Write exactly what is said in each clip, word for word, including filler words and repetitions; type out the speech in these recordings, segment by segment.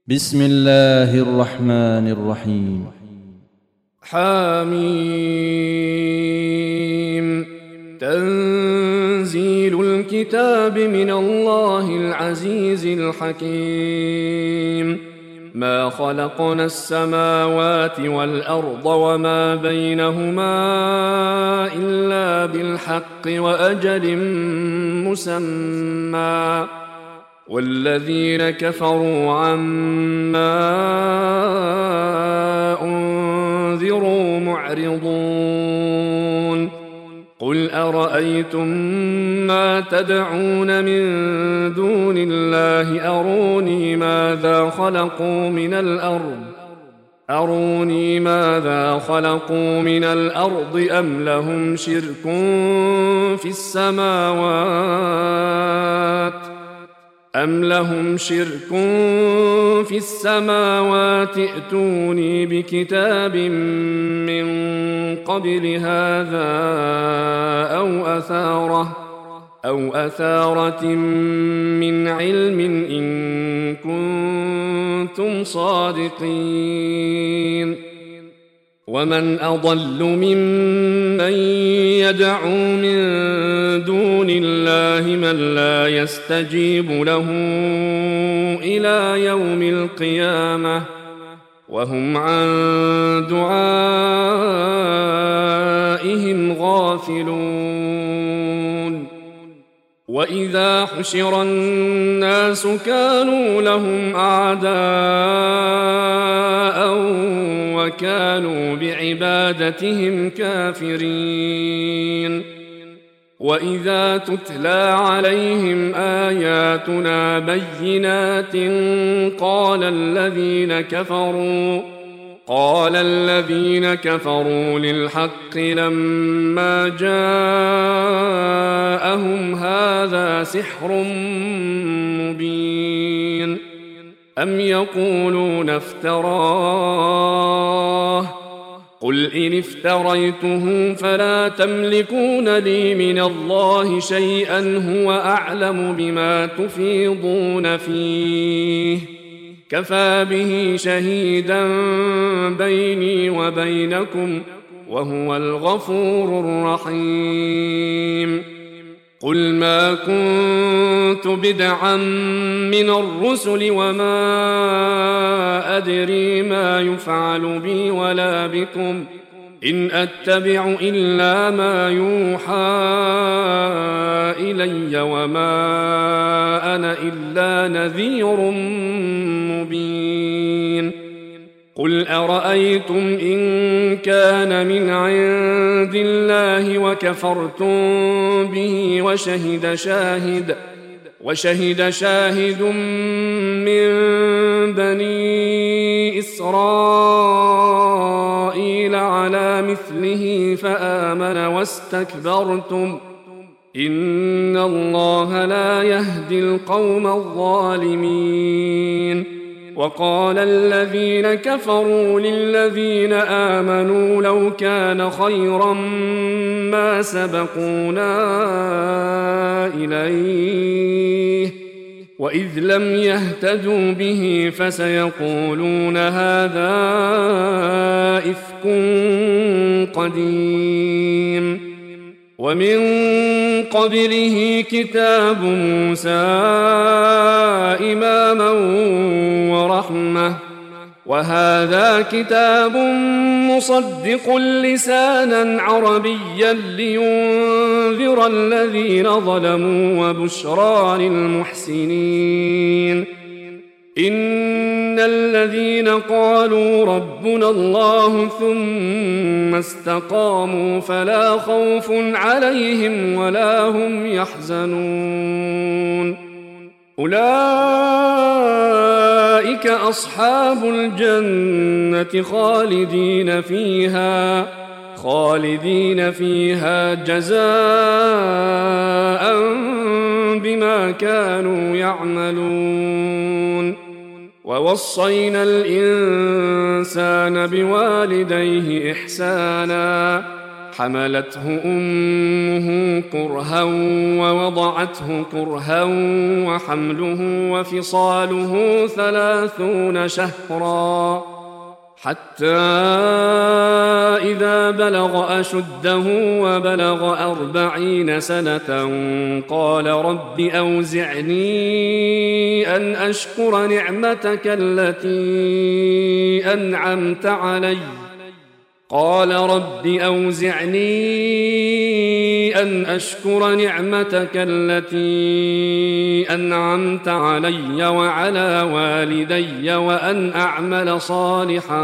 بسم الله الرحمن الرحيم. حميم. تنزيل الكتاب من الله العزيز الحكيم. ما خلقنا السماوات والأرض وما بينهما إلا بالحق وأجل مسمى، والذين كفروا عما أنذروا معرضون. قل أرأيتم ما تدعون من دون الله أروني ماذا خلقوا من الأرض أروني ماذا خلقوا من الأرض أم لهم شرك في السماوات أم لهم شرك في السماوات ائتوني بكتاب من قبل هذا أو أثارة أو أثارة من علم إن كنتم صادقين. ومن أضل ممن يدعو من دون الله من لا يستجيب له إلى يوم القيامة وهم عن دعائهم غافلون. وإذا حشر الناس كانوا لهم أعداء وكانوا بعبادتهم كافرين. وإذا تتلى عليهم آياتنا بينات قال الذين كفروا قال الذين كفروا للحق لما جاءهم هذا سحر مبين. أم يقولون افتراه قل إن افتريته فلا تملكون لي من الله شيئا هو أعلم بما تفيضون فيه كفى به شهيدا بيني وبينكم وهو الغفور الرحيم. قل ما كنت بدعا من الرسل وما أدري ما يفعل بي ولا بكم إن أتبع إلا ما يوحى إلي وما أنا إلا نذير مبين. قل أرأيتم إن كان من عند الله وكفرتم به وشهد شاهد وشهد شاهد من بني إسرائيل على مثله فآمن واستكبرتم إن الله لا يهدي القوم الظالمين. وقال الذين كفروا للذين آمنوا لو كان خيرا ما سبقونا إليه وإذ لم يهتدوا به فسيقولون هذا إفك قديم. ومن قبله كتاب موسى إماما ورحمة وهذا كتاب مصدق لسانا عربيا لينذر الذين ظلموا وبشرى للمحسنين. إن الذين قالوا ربنا الله ثم استقاموا فلا خوف عليهم ولا هم يحزنون. أولئك أصحاب الجنة خالدين فيها خالدين فيها جزاء بما كانوا يعملون. ووصينا الإنسان بوالديه إحسانا حملته أمه كرها ووضعته كرها وحمله وفصاله ثلاثون شهرا حتى إذا بلغ أشده وبلغ أربعين سنة قال رب أوزعني أن أشكر نعمتك التي أنعمت علي قال رب أوزعني أن أشكر نعمتك التي أنعمت علي وعلى والدي وأن أعمل صالحا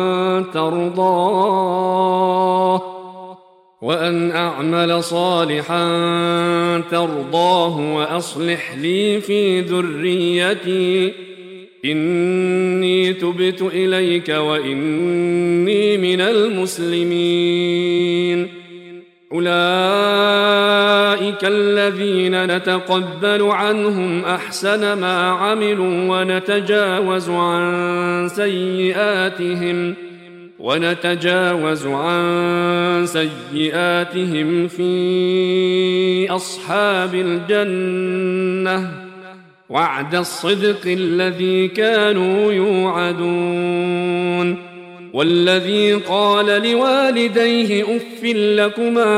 ترضاه وأن أعمل صالحا ترضاه وأصلح لي في ذريتي إني تبت إليك وإني من المسلمين أولئك الذين نتقبل عنهم أحسن ما عملوا ونتجاوز عن سيئاتهم ونتجاوز عن سيئاتهم في أصحاب الجنة وعد الصدق الذي كانوا يوعدون والذي قال لوالديه أف لكما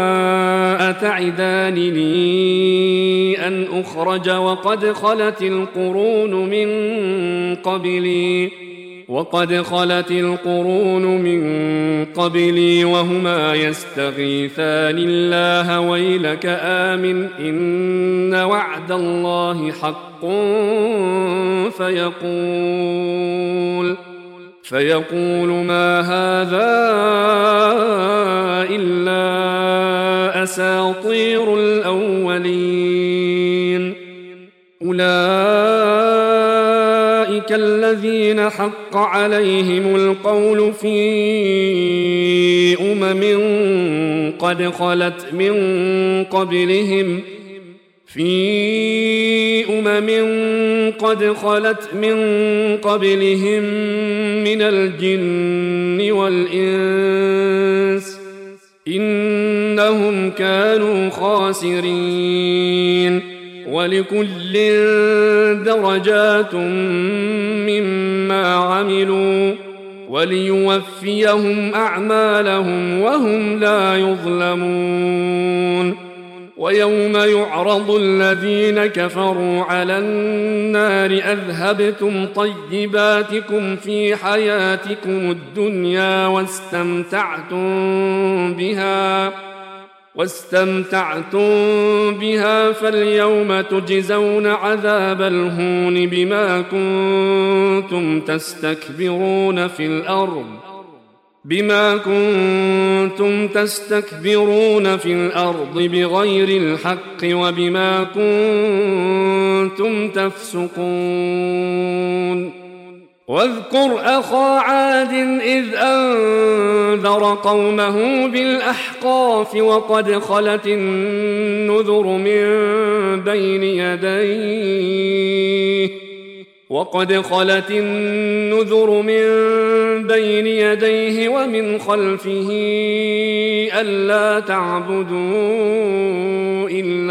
أتعدانني أن أخرج وقد خلت القرون من قبلي وقد خلت القرون من قبلي وهما يستغيثان الله ويلك آمن إن وعد الله حق فيقول فيقول ما هذا إلا أساطير الأولين أولئك الذين حق عليهم القول في أمم قد خلت من قبلهم في أمم قد خلت من قبلهم من الجن والإنس إنهم كانوا خاسرين ولكل درجات مما عملوا وليوفيهم أعمالهم وهم لا يظلمون ويوم يعرض الذين كفروا على النار أذهبتم طيباتكم في حياتكم الدنيا واستمتعتم بها واستمتعتم بها فاليوم تجزون عذاب الهون بما كنتم تستكبرون في الأرض بما كنتم تستكبرون في الأرض بغير الحق وبما كنتم تفسقون واذكر أخا عاد إذ أنذر قومه بالأحقاف وقد خلت النذر من بين يديه وقد خلت النذر من بين يديه ومن خلفه ألا تعبدوا إلا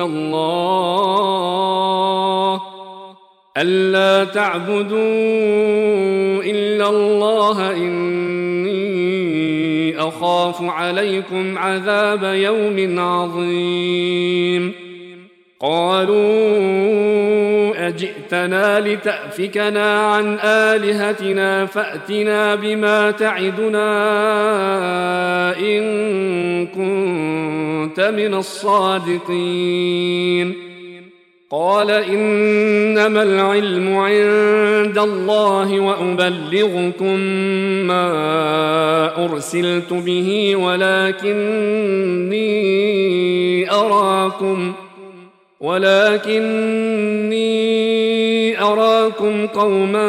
الله ألا تعبدوا إلا الله إني أخاف عليكم عذاب يوم عظيم قالوا أجئتنا لتأفكنا عن آلهتنا فأتنا بما تعدنا إن كنت من الصادقين قال إنما العلم عند الله وأبلغكم ما أرسلت به ولكني أراكم ولكني أراكم قوما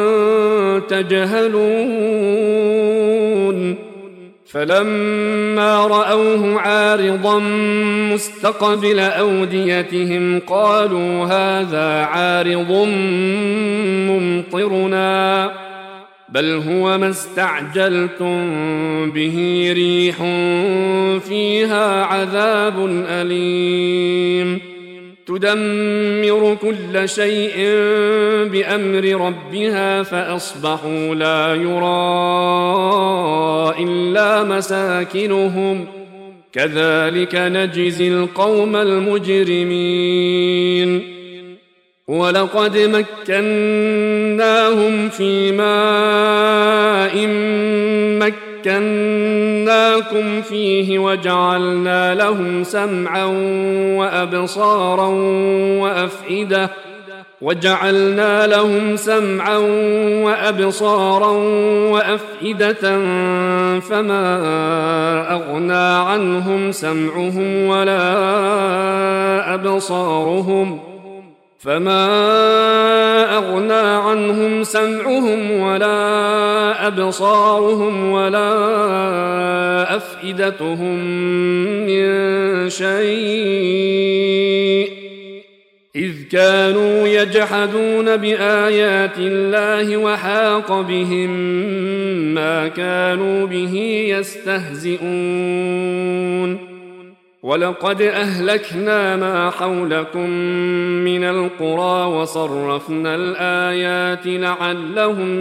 تجهلون فلما رأوه عارضا مستقبل أوديتهم قالوا هذا عارض ممطرنا بل هو ما استعجلتم به ريح فيها عذاب أليم تدمر كل شيء بأمر ربها فأصبحوا لا يرى إلا مساكنهم كذلك نجزي القوم المجرمين ولقد مكناهم في ماء مكناكم فيه وجعلنا لهم سمعا وأبصارا وأفئدة وجعلنا لهم سمعا وأبصارا وأفئدة فما أغنى عنهم سمعهم ولا أبصارهم فما أغنى عنهم سمعهم ولا أبصارهم ولا أفئدتهم من شيء إذ كانوا يجحدون بآيات الله وحاق بهم ما كانوا به يستهزئون ولقد أهلكنا ما حولكم من القرى وصرفنا الآيات لعلهم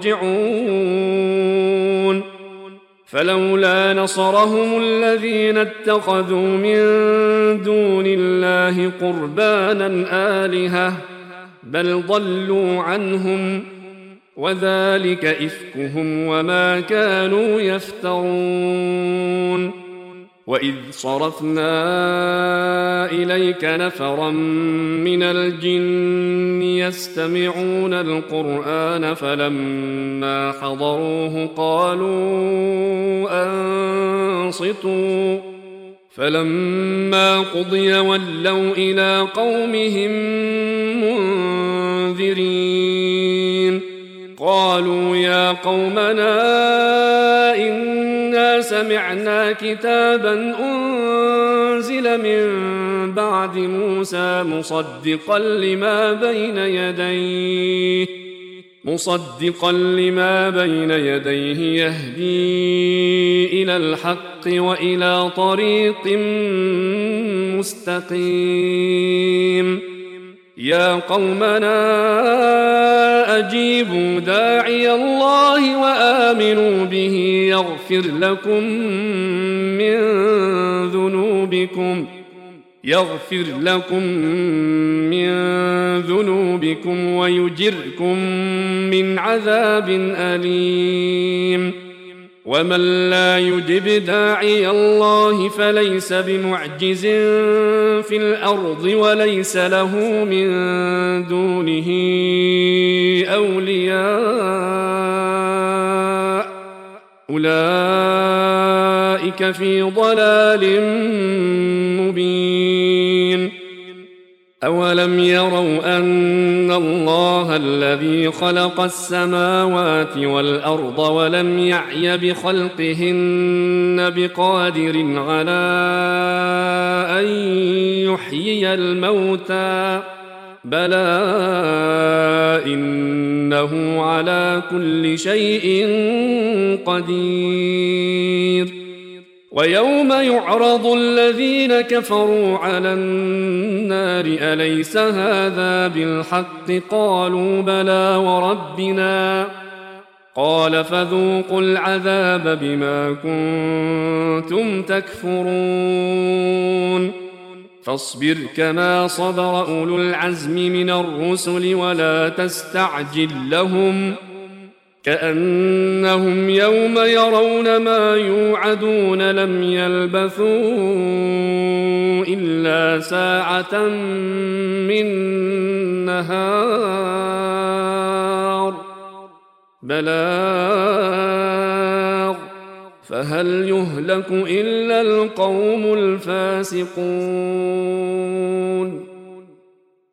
يرجعون فلولا نصرهم الذين اتخذوا من دون الله قربانا آلهة بل ضلوا عنهم وذلك إفكهم وما كانوا يفترون وإذ صرفنا إليك نفرا من الجن يستمعون القرآن فلما حضروه قالوا أنصتوا فلما قضي ولوا إلى قومهم منذرين قالوا يا قومنا إنا سمعنا كتابا أنزل من بعد موسى مصدقا لما بين يديه مصدقا لما بين يديه يهدي إلى الحق وإلى طريق مستقيم يا قومنا أجيبوا داعي الله وآمنوا به يغفر لكم من ذنوبكم يغفر لكم من ذنوبكم ويجركم من عذاب أليم ومن لا يجب داعي الله فليس بمعجز في الأرض وليس له من دونه أولياء أولئك في ضلال مبين أولم يروا أن الله الذي خلق السماوات والأرض ولم يعي بخلقهن بقادر على أن يحيي الموتى بلى إنه على كل شيء قدير ويوم يعرض الذين كفروا على النار أليس هذا بالحق قالوا بلى وربنا قال فذوقوا العذاب بما كنتم تكفرون فاصبر كما صبر أولو العزم من الرسل ولا تستعجل لهم كأنهم يوم يرون ما يوعدون لم يلبثوا إلا ساعة من نهار بلاغ فهل يهلك إلا القوم الفاسقون